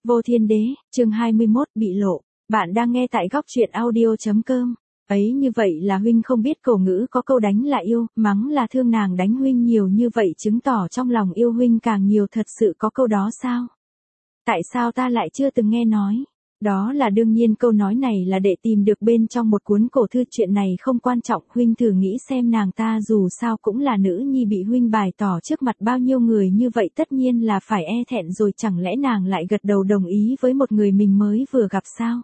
Vô Thiên Đế, chương 21, bị lộ. Bạn đang nghe tại góc truyện audio.com. Ấy như vậy là huynh không biết cổ ngữ có câu đánh là yêu, mắng là thương, nàng đánh huynh nhiều như vậy chứng tỏ trong lòng yêu huynh càng nhiều, thật sự có câu đó sao? Tại sao ta lại chưa từng nghe nói? Đó là đương nhiên, câu nói này là để tìm được bên trong một cuốn cổ thư, chuyện này không quan trọng, huynh thử nghĩ xem, nàng ta dù sao cũng là nữ nhi bị huynh bày tỏ trước mặt bao nhiêu người như vậy, tất nhiên là phải e thẹn rồi, chẳng lẽ nàng lại gật đầu đồng ý với một người mình mới vừa gặp sao?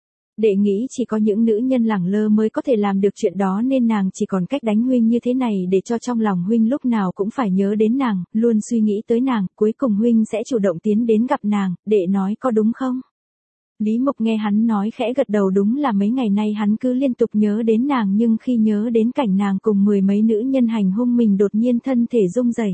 Đệ nghĩ chỉ có những nữ nhân lẳng lơ mới có thể làm được chuyện đó, nên nàng chỉ còn cách đánh huynh như thế này để cho trong lòng huynh lúc nào cũng phải nhớ đến nàng, luôn suy nghĩ tới nàng, cuối cùng huynh sẽ chủ động tiến đến gặp nàng, đệ nói có đúng không? Lý Mục nghe hắn nói khẽ gật đầu, đúng là mấy ngày nay hắn cứ liên tục nhớ đến nàng, nhưng khi nhớ đến cảnh nàng cùng mười mấy nữ nhân hành hung mình, đột nhiên thân thể rung rẩy.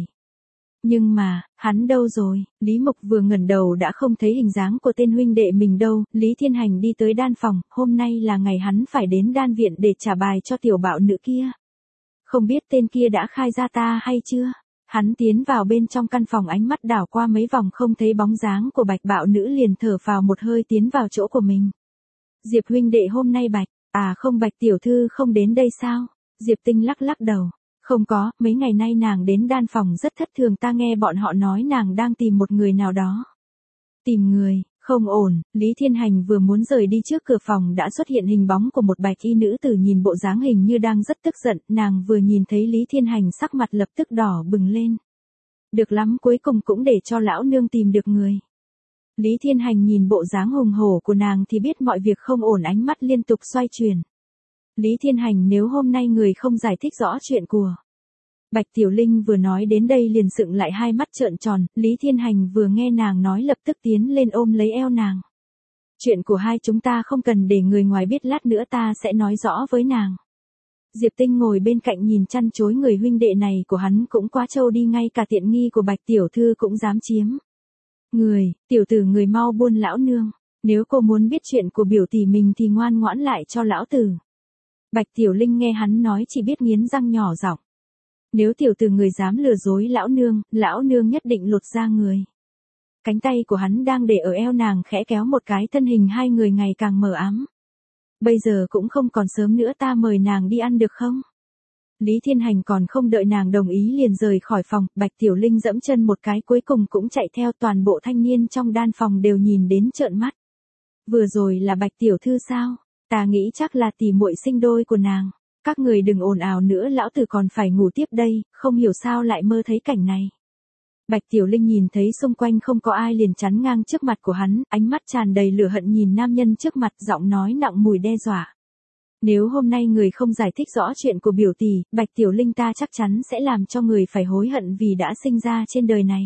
Nhưng mà, hắn đâu rồi? Lý Mục vừa ngẩng đầu đã không thấy hình dáng của tên huynh đệ mình đâu. Lý Thiên Hành đi tới đan phòng, hôm nay là ngày hắn phải đến đan viện để trả bài cho tiểu bạo nữ kia. Không biết tên kia đã khai ra ta hay chưa? Hắn tiến vào bên trong căn phòng, ánh mắt đảo qua mấy vòng không thấy bóng dáng của Bạch bạo nữ, liền thở phào một hơi tiến vào chỗ của mình. Diệp huynh đệ hôm nay Bạch, không, Bạch tiểu thư không đến đây sao? Diệp Tinh lắc lắc đầu. Không có, mấy ngày nay nàng đến đan phòng rất thất thường, ta nghe bọn họ nói nàng đang tìm một người nào đó. Tìm người, không ổn. Lý Thiên Hành vừa muốn rời đi, trước cửa phòng đã xuất hiện hình bóng của một bạch y nữ tử, nhìn bộ dáng hình như đang rất tức giận, nàng vừa nhìn thấy Lý Thiên Hành sắc mặt lập tức đỏ bừng lên. Được lắm, cuối cùng cũng để cho lão nương tìm được người. Lý Thiên Hành nhìn bộ dáng hùng hổ của nàng thì biết mọi việc không ổn, ánh mắt liên tục xoay chuyển. Lý Thiên Hành, nếu hôm nay người không giải thích rõ chuyện của Bạch Tiểu Linh vừa nói đến đây liền sững lại, hai mắt trợn tròn. Lý Thiên Hành vừa nghe nàng nói lập tức tiến lên ôm lấy eo nàng. Chuyện của hai chúng ta không cần để người ngoài biết, lát nữa ta sẽ nói rõ với nàng. Diệp Tinh ngồi bên cạnh nhìn chăn chối, người huynh đệ này của hắn cũng quá trâu đi, ngay cả tiện nghi của Bạch Tiểu Thư cũng dám chiếm. Tiểu tử người mau buôn lão nương. Nếu cô muốn biết chuyện của biểu tỷ mình thì ngoan ngoãn lại cho lão tử. Bạch Tiểu Linh nghe hắn nói chỉ biết nghiến răng nhỏ giọng. Nếu tiểu tử người dám lừa dối lão nương nhất định lột da người. Cánh tay của hắn đang để ở eo nàng khẽ kéo một cái, thân hình hai người ngày càng mờ ám. Bây giờ cũng không còn sớm nữa, ta mời nàng đi ăn được không? Lý Thiên Hành còn không đợi nàng đồng ý liền rời khỏi phòng. Bạch Tiểu Linh dẫm chân một cái cuối cùng cũng chạy theo, toàn bộ thanh niên trong đan phòng đều nhìn đến trợn mắt. Vừa rồi là Bạch Tiểu Thư sao? Ta nghĩ chắc là tỷ muội sinh đôi của nàng. Các người đừng ồn ào nữa, lão tử còn phải ngủ tiếp đây, không hiểu sao lại mơ thấy cảnh này. Bạch Tiểu Linh nhìn thấy xung quanh không có ai liền chắn ngang trước mặt của hắn, ánh mắt tràn đầy lửa hận nhìn nam nhân trước mặt, giọng nói nặng mùi đe dọa. Nếu hôm nay người không giải thích rõ chuyện của biểu tỷ, Bạch Tiểu Linh ta chắc chắn sẽ làm cho người phải hối hận vì đã sinh ra trên đời này.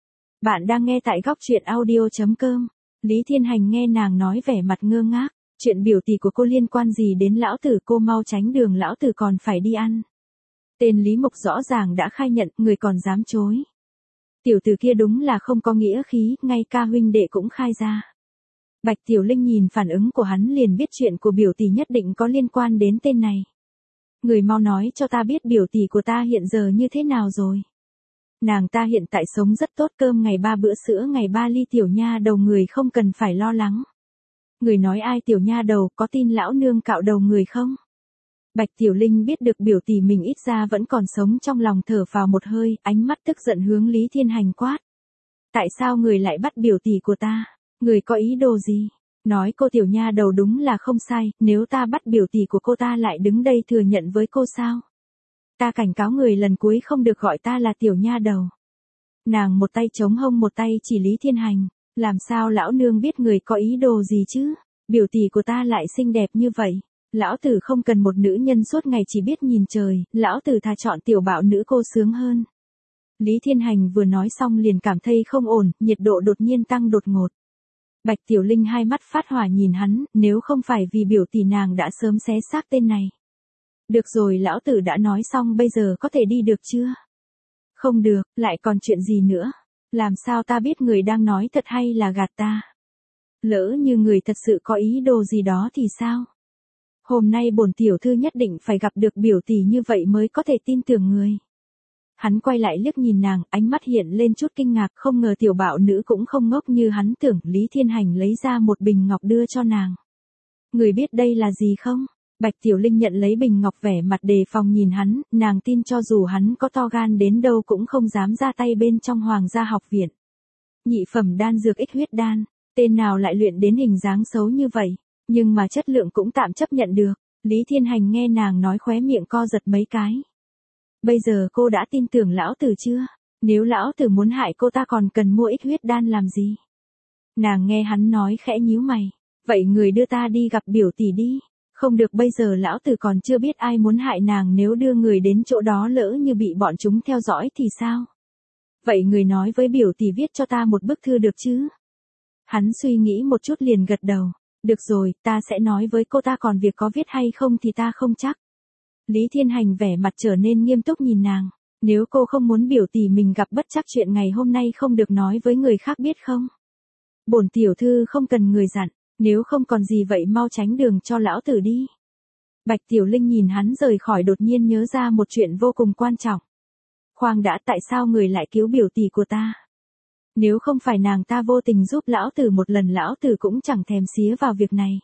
Bạn đang nghe tại góc truyện audio.com. Lý Thiên Hành nghe nàng nói vẻ mặt ngơ ngác. Chuyện biểu tỷ của cô liên quan gì đến lão tử, cô mau tránh đường, lão tử còn phải đi ăn. Tên Lý Mục rõ ràng đã khai nhận, người còn dám chối. Tiểu tử kia đúng là không có nghĩa khí, ngay ca huynh đệ cũng khai ra. Bạch Tiểu Linh nhìn phản ứng của hắn liền biết chuyện của biểu tỷ nhất định có liên quan đến tên này. Người mau nói cho ta biết biểu tỷ của ta hiện giờ như thế nào rồi. Nàng ta hiện tại sống rất tốt, cơm ngày 3 bữa sữa ngày 3 ly, tiểu nha đầu người không cần phải lo lắng. Người nói ai tiểu nha đầu, có tin lão nương cạo đầu người không? Bạch Tiểu Linh biết được biểu tỷ mình ít ra vẫn còn sống, trong lòng thở phào một hơi, ánh mắt tức giận hướng Lý Thiên Hành quát. Tại sao người lại bắt biểu tỷ của ta? Người có ý đồ gì? Nói cô tiểu nha đầu đúng là không sai, nếu ta bắt biểu tỷ của cô ta lại đứng đây thừa nhận với cô sao? Ta cảnh cáo người lần cuối không được gọi ta là tiểu nha đầu. Nàng một tay chống hông một tay chỉ Lý Thiên Hành. Làm sao lão nương biết người có ý đồ gì chứ? Biểu tỷ của ta lại xinh đẹp như vậy. Lão tử không cần một nữ nhân suốt ngày chỉ biết nhìn trời, lão tử thà chọn tiểu bạo nữ cô sướng hơn. Lý Thiên Hành vừa nói xong liền cảm thấy không ổn, nhiệt độ đột nhiên tăng đột ngột. Bạch Tiểu Linh hai mắt phát hỏa nhìn hắn, nếu không phải vì biểu tỷ nàng đã sớm xé xác tên này. Được rồi, lão tử đã nói xong, bây giờ có thể đi được chưa? Không được, lại còn chuyện gì nữa? Làm sao ta biết người đang nói thật hay là gạt ta? Lỡ như người thật sự có ý đồ gì đó thì sao? Hôm nay bổn tiểu thư nhất định phải gặp được biểu tỷ như vậy mới có thể tin tưởng người. Hắn quay lại liếc nhìn nàng, ánh mắt hiện lên chút kinh ngạc, không ngờ tiểu bạo nữ cũng không ngốc như hắn tưởng. Lý Thiên Hành lấy ra một bình ngọc đưa cho nàng. Người biết đây là gì không? Bạch Tiểu Linh nhận lấy bình ngọc, vẻ mặt đề phòng nhìn hắn, nàng tin cho dù hắn có to gan đến đâu cũng không dám ra tay bên trong Hoàng gia học viện. Nhị phẩm đan dược ích huyết đan, tên nào lại luyện đến hình dáng xấu như vậy, nhưng mà chất lượng cũng tạm chấp nhận được. Lý Thiên Hành nghe nàng nói khóe miệng co giật mấy cái. Bây giờ cô đã tin tưởng lão tử chưa? Nếu lão tử muốn hại cô ta còn cần mua ích huyết đan làm gì? Nàng nghe hắn nói khẽ nhíu mày. Vậy người đưa ta đi gặp biểu tỷ đi. Không được, bây giờ lão tử còn chưa biết ai muốn hại nàng, nếu đưa người đến chỗ đó lỡ như bị bọn chúng theo dõi thì sao? Vậy người nói với biểu tỷ viết cho ta một bức thư được chứ? Hắn suy nghĩ một chút liền gật đầu. Được rồi, ta sẽ nói với cô ta, còn việc có viết hay không thì ta không chắc. Lý Thiên Hành vẻ mặt trở nên nghiêm túc nhìn nàng. Nếu cô không muốn biểu tỷ mình gặp bất trắc chuyện ngày hôm nay không được nói với người khác biết không? Bổn tiểu thư không cần người dặn, nếu không còn gì vậy mau tránh đường cho lão tử đi. Bạch Tiểu Linh nhìn hắn rời khỏi đột nhiên nhớ ra một chuyện vô cùng quan trọng. Khoan đã, tại sao người lại cứu biểu tỷ của ta? Nếu không phải nàng ta vô tình giúp lão tử một lần, lão tử cũng chẳng thèm xía vào việc này.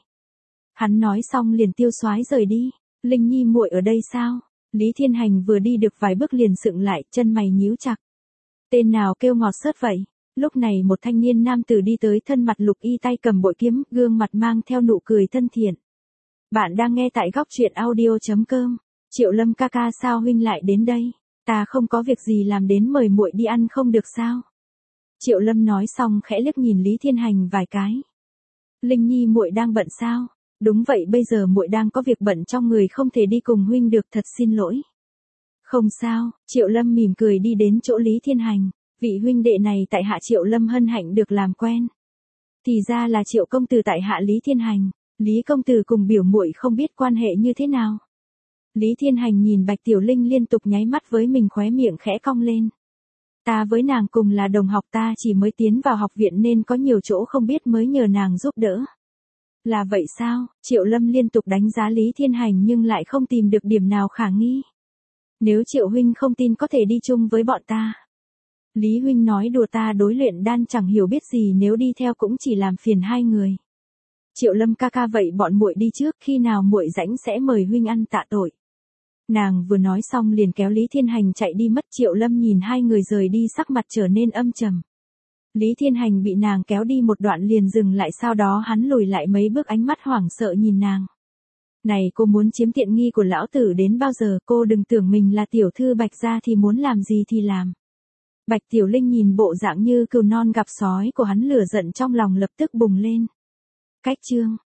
Hắn nói xong liền tiêu xoái rời đi. Linh Nhi muội ở đây sao? Lý Thiên Hành vừa đi được vài bước liền sững lại, chân mày nhíu chặt. Tên nào kêu ngọt sớt vậy? Lúc này một thanh niên nam tử đi tới, thân mặt lục y, tay cầm bội kiếm, gương mặt mang theo nụ cười thân thiện. Bạn đang nghe tại góc truyện audio.com. Triệu Lâm ca ca, sao huynh lại đến đây? Ta không có việc gì làm đến mời muội đi ăn không được sao? Triệu Lâm nói xong khẽ liếc nhìn Lý Thiên Hành vài cái. Linh Nhi muội đang bận sao? Đúng vậy, bây giờ muội đang có việc bận trong người không thể đi cùng huynh được, thật xin lỗi. Không sao, Triệu Lâm mỉm cười đi đến chỗ Lý Thiên Hành. Vị huynh đệ này tại hạ Triệu Lâm hân hạnh được làm quen. Thì ra là Triệu công tử tại hạ Lý Thiên Hành. Lý công tử cùng biểu muội không biết quan hệ như thế nào? Lý Thiên Hành nhìn Bạch Tiểu Linh liên tục nháy mắt với mình, khóe miệng khẽ cong lên. Ta với nàng cùng là đồng học, ta chỉ mới tiến vào học viện nên có nhiều chỗ không biết mới nhờ nàng giúp đỡ. Là vậy sao? Triệu Lâm liên tục đánh giá Lý Thiên Hành nhưng lại không tìm được điểm nào khả nghi. Nếu Triệu huynh không tin có thể đi chung với bọn ta. Lý huynh nói đùa, ta đối luyện đan chẳng hiểu biết gì, nếu đi theo cũng chỉ làm phiền hai người. Triệu Lâm ca ca, vậy bọn muội đi trước, khi nào muội rảnh sẽ mời huynh ăn tạ tội. Nàng vừa nói xong liền kéo Lý Thiên Hành chạy đi mất. Triệu Lâm nhìn hai người rời đi, sắc mặt trở nên âm trầm. Lý Thiên Hành bị nàng kéo đi một đoạn liền dừng lại, sau đó hắn lùi lại mấy bước, ánh mắt hoảng sợ nhìn nàng. Này, cô muốn chiếm tiện nghi của lão tử đến bao giờ? Cô đừng tưởng mình là tiểu thư Bạch gia thì muốn làm gì thì làm. Bạch Tiểu Linh nhìn bộ dạng như cừu non gặp sói của hắn, lửa giận trong lòng lập tức bùng lên. Cách chương